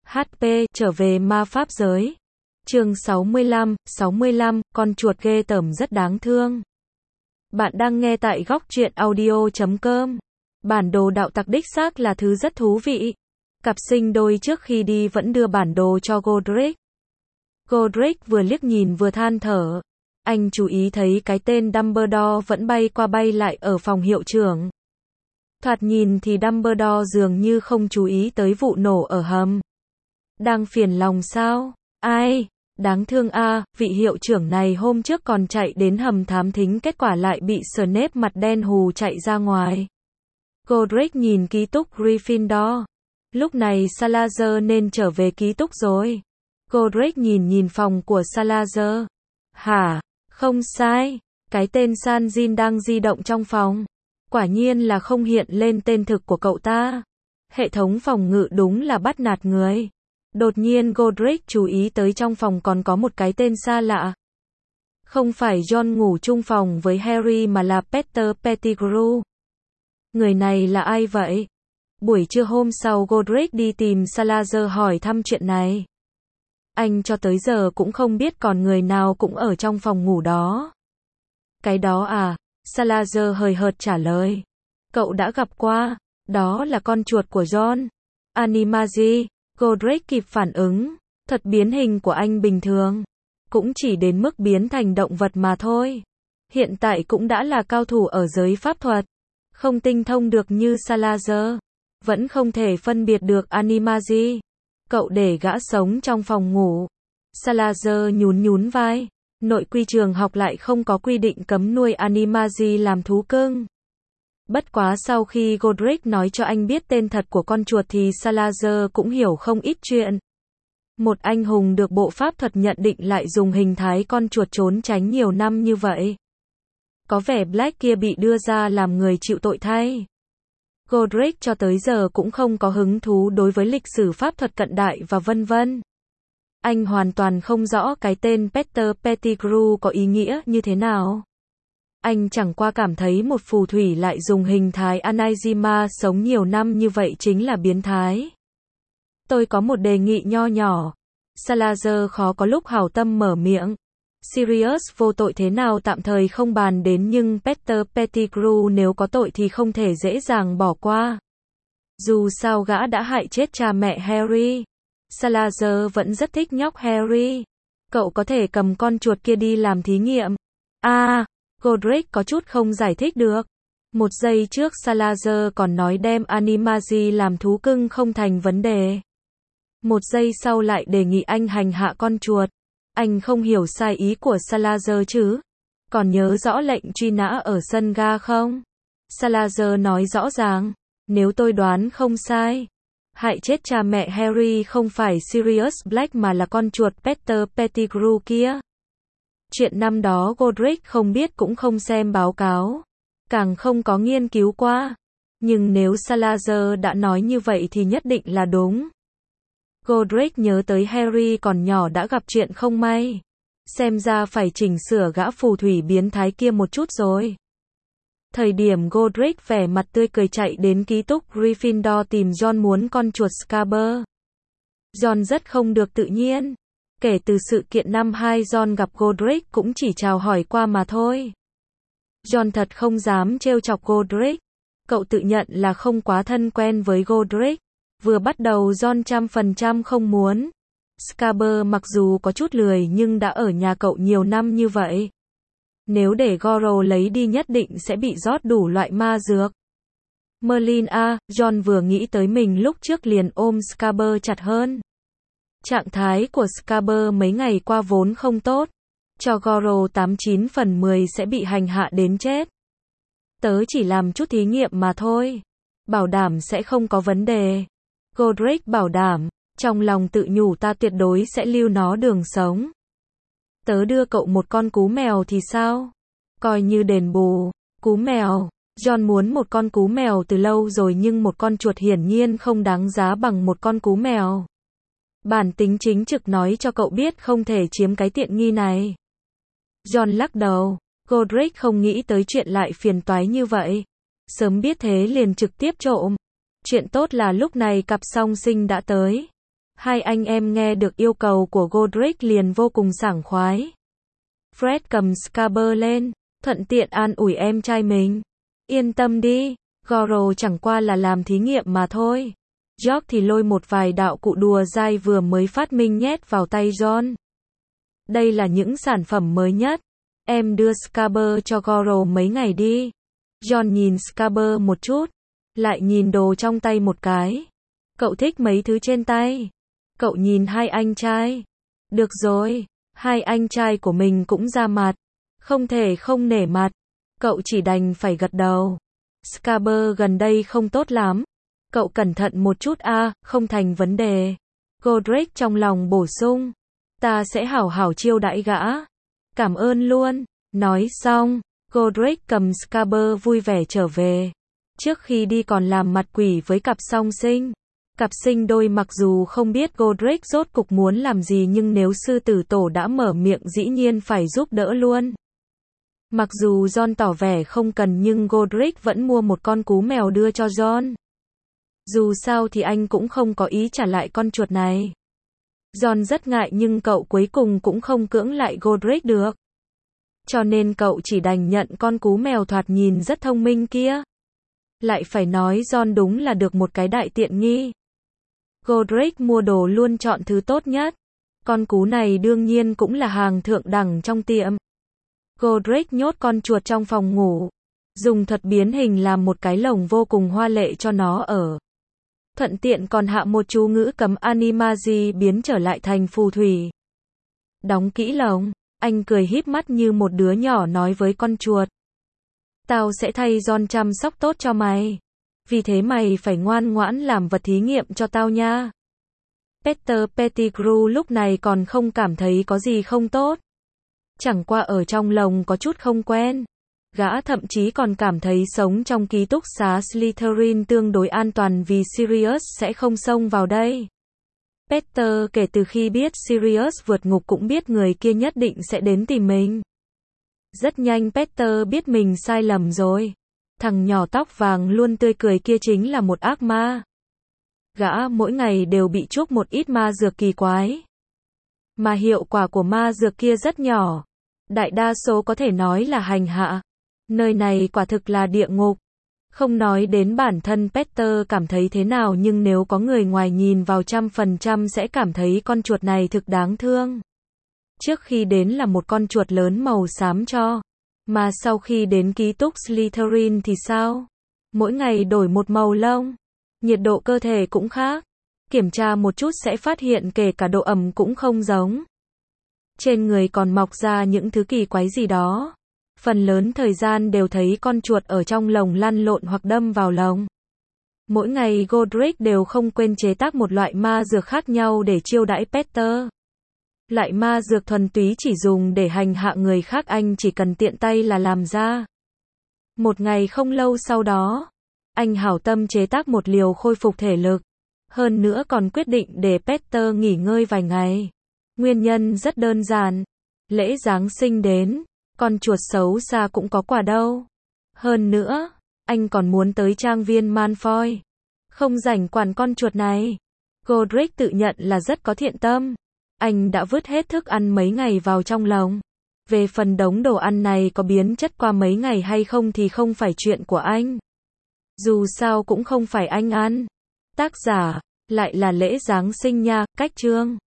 HP, trở về ma pháp giới. Chương 65, con chuột ghê tởm rất đáng thương. Bạn đang nghe tại góc truyện audio.com. Bản đồ đạo tặc đích xác là thứ rất thú vị. Cặp sinh đôi trước khi đi vẫn đưa bản đồ cho Godric. Godric vừa liếc nhìn vừa than thở. Anh chú ý thấy cái tên Dumbledore vẫn bay qua bay lại ở phòng hiệu trưởng. Thoạt nhìn thì Dumbledore dường như không chú ý tới vụ nổ ở hầm. Đang phiền lòng sao? Ai? Đáng thương a, vị hiệu trưởng này hôm trước còn chạy đến hầm thám thính, kết quả lại bị Snape mặt đen hù chạy ra ngoài. Godric nhìn ký túc Gryffindor. Lúc này Salazar nên trở về ký túc rồi. Godric nhìn phòng của Salazar. Hả? Không sai. Cái tên Sanjin đang di động trong phòng. Quả nhiên là không hiện lên tên thực của cậu ta. Hệ thống phòng ngự đúng là bắt nạt người. Đột nhiên Godric chú ý tới trong phòng còn có một cái tên xa lạ. Không phải John ngủ chung phòng với Harry mà là Peter Pettigrew. Người này là ai vậy? Buổi trưa hôm sau Godric đi tìm Salazar hỏi thăm chuyện này. Anh cho tới giờ cũng không biết còn người nào cũng ở trong phòng ngủ đó. Cái đó à? Salazar hời hợt trả lời. Cậu đã gặp qua, đó là con chuột của John. Animagie. Godric kịp phản ứng, thật biến hình của anh bình thường. Cũng chỉ đến mức biến thành động vật mà thôi. Hiện tại cũng đã là cao thủ ở giới pháp thuật. Không tinh thông được như Salazar. Vẫn không thể phân biệt được Animagie. Cậu để gã sống trong phòng ngủ. Salazar nhún vai. Nội quy trường học lại không có quy định cấm nuôi Animagie làm thú cưng. Bất quá sau khi Godric nói cho anh biết tên thật của con chuột thì Salazar cũng hiểu không ít chuyện. Một anh hùng được bộ pháp thuật nhận định lại dùng hình thái con chuột trốn tránh nhiều năm như vậy. Có vẻ Black kia bị đưa ra làm người chịu tội thay. Godric cho tới giờ cũng không có hứng thú đối với lịch sử pháp thuật cận đại và vân vân. Anh hoàn toàn không rõ cái tên Peter Pettigrew có ý nghĩa như thế nào. Anh chẳng qua cảm thấy một phù thủy lại dùng hình thái Anaizima sống nhiều năm như vậy chính là biến thái. Tôi có một đề nghị nho nhỏ. Salazar khó có lúc hảo tâm mở miệng. Sirius vô tội thế nào tạm thời không bàn đến, nhưng Peter Pettigrew nếu có tội thì không thể dễ dàng bỏ qua. Dù sao gã đã hại chết cha mẹ Harry. Salazar vẫn rất thích nhóc Harry. Cậu có thể cầm con chuột kia đi làm thí nghiệm. Godric có chút không giải thích được. Một giây trước Salazar còn nói đem Animagie làm thú cưng không thành vấn đề. Một giây sau lại đề nghị anh hành hạ con chuột. Anh không hiểu sai ý của Salazar chứ? Còn nhớ rõ lệnh truy nã ở sân ga không? Salazar nói rõ ràng. Nếu tôi đoán không sai, hại chết cha mẹ Harry không phải Sirius Black mà là con chuột Peter Pettigrew kia. Chuyện năm đó Godric không biết cũng không xem báo cáo, càng không có nghiên cứu qua. Nhưng nếu Salazar đã nói như vậy thì nhất định là đúng. Godric nhớ tới Harry còn nhỏ đã gặp chuyện không may. Xem ra phải chỉnh sửa gã phù thủy biến thái kia một chút rồi. Thời điểm Godric vẻ mặt tươi cười chạy đến ký túc Gryffindor tìm John muốn con chuột Scaber. John rất không được tự nhiên. Kể từ sự kiện năm 2 John gặp Godric cũng chỉ chào hỏi qua mà thôi. John thật không dám trêu chọc Godric. Cậu tự nhận là không quá thân quen với Godric. Vừa bắt đầu John 100% không muốn. Scaber mặc dù có chút lười nhưng đã ở nhà cậu nhiều năm như vậy. Nếu để Goro lấy đi nhất định sẽ bị rót đủ loại ma dược. Merlin John vừa nghĩ tới mình lúc trước liền ôm Scaber chặt hơn. Trạng thái của Scaber mấy ngày qua vốn không tốt. Cho Goro 89 phần 10 sẽ bị hành hạ đến chết. Tớ chỉ làm chút thí nghiệm mà thôi. Bảo đảm sẽ không có vấn đề. Godric bảo đảm. Trong lòng tự nhủ ta tuyệt đối sẽ lưu nó đường sống. Tớ đưa cậu một con cú mèo thì sao? Coi như đền bù. Cú mèo. John muốn một con cú mèo từ lâu rồi nhưng một con chuột hiển nhiên không đáng giá bằng một con cú mèo. Bản tính chính trực nói cho cậu biết không thể chiếm cái tiện nghi này. John lắc đầu. Godric không nghĩ tới chuyện lại phiền toái như vậy. Sớm biết thế liền trực tiếp trộm. Chuyện tốt là lúc này cặp song sinh đã tới. Hai anh em nghe được yêu cầu của Godric liền vô cùng sảng khoái. Fred cầm Scaber lên, thuận tiện an ủi em trai mình. Yên tâm đi, Goro chẳng qua là làm thí nghiệm mà thôi. George thì lôi một vài đạo cụ đùa dai vừa mới phát minh nhét vào tay John. Đây là những sản phẩm mới nhất. Em đưa Scaber cho Goro mấy ngày đi. John nhìn Scaber một chút, lại nhìn đồ trong tay một cái. Cậu thích mấy thứ trên tay? Cậu nhìn hai anh trai. Được rồi, hai anh trai của mình cũng ra mặt. Không thể không nể mặt. Cậu chỉ đành phải gật đầu. Scaber gần đây không tốt lắm. Cậu cẩn thận một chút không thành vấn đề. Godric trong lòng bổ sung. Ta sẽ hảo hảo chiêu đãi gã. Cảm ơn luôn. Nói xong, Godric cầm Scaber vui vẻ trở về. Trước khi đi còn làm mặt quỷ với cặp song sinh. Cặp sinh đôi mặc dù không biết Godric rốt cục muốn làm gì nhưng nếu sư tử tổ đã mở miệng dĩ nhiên phải giúp đỡ luôn. Mặc dù John tỏ vẻ không cần nhưng Godric vẫn mua một con cú mèo đưa cho John. Dù sao thì anh cũng không có ý trả lại con chuột này. John rất ngại nhưng cậu cuối cùng cũng không cưỡng lại Godric được. Cho nên cậu chỉ đành nhận con cú mèo thoạt nhìn rất thông minh kia. Lại phải nói John đúng là được một cái đại tiện nghi. Godric mua đồ luôn chọn thứ tốt nhất. Con cú này đương nhiên cũng là hàng thượng đẳng trong tiệm. Godric nhốt con chuột trong phòng ngủ. Dùng thuật biến hình làm một cái lồng vô cùng hoa lệ cho nó ở. Thuận tiện còn hạ một chú ngữ cấm Animagi biến trở lại thành phù thủy. Đóng kỹ lồng, anh cười híp mắt như một đứa nhỏ nói với con chuột. Tao sẽ thay John chăm sóc tốt cho mày. Vì thế mày phải ngoan ngoãn làm vật thí nghiệm cho tao nha. Peter Pettigrew lúc này còn không cảm thấy có gì không tốt. Chẳng qua ở trong lồng có chút không quen. Gã thậm chí còn cảm thấy sống trong ký túc xá Slytherin tương đối an toàn vì Sirius sẽ không xông vào đây. Peter kể từ khi biết Sirius vượt ngục cũng biết người kia nhất định sẽ đến tìm mình. Rất nhanh Peter biết mình sai lầm rồi. Thằng nhỏ tóc vàng luôn tươi cười kia chính là một ác ma. Gã mỗi ngày đều bị chuốc một ít ma dược kỳ quái. Mà hiệu quả của ma dược kia rất nhỏ. Đại đa số có thể nói là hành hạ. Nơi này quả thực là địa ngục. Không nói đến bản thân Peter cảm thấy thế nào nhưng nếu có người ngoài nhìn vào 100% sẽ cảm thấy con chuột này thực đáng thương. Trước khi đến là một con chuột lớn màu xám cho. Mà sau khi đến ký túc Slytherin thì sao? Mỗi ngày đổi một màu lông. Nhiệt độ cơ thể cũng khác. Kiểm tra một chút sẽ phát hiện kể cả độ ẩm cũng không giống. Trên người còn mọc ra những thứ kỳ quái gì đó. Phần lớn thời gian đều thấy con chuột ở trong lồng lăn lộn hoặc đâm vào lồng. Mỗi ngày Godric đều không quên chế tác một loại ma dược khác nhau để chiêu đãi Peter. Loại ma dược thuần túy chỉ dùng để hành hạ người khác anh chỉ cần tiện tay là làm ra. Một ngày không lâu sau đó, anh hảo tâm chế tác một liều khôi phục thể lực. Hơn nữa còn quyết định để Peter nghỉ ngơi vài ngày. Nguyên nhân rất đơn giản. Lễ Giáng sinh đến, con chuột xấu xa cũng có quà đâu. Hơn nữa, anh còn muốn tới trang viên Malfoy. Không rảnh quản con chuột này. Godric tự nhận là rất có thiện tâm. Anh đã vứt hết thức ăn mấy ngày vào trong lồng. Về phần đống đồ ăn này có biến chất qua mấy ngày hay không thì không phải chuyện của anh. Dù sao cũng không phải anh ăn. Tác giả, lại là lễ Giáng sinh nha, cách chương.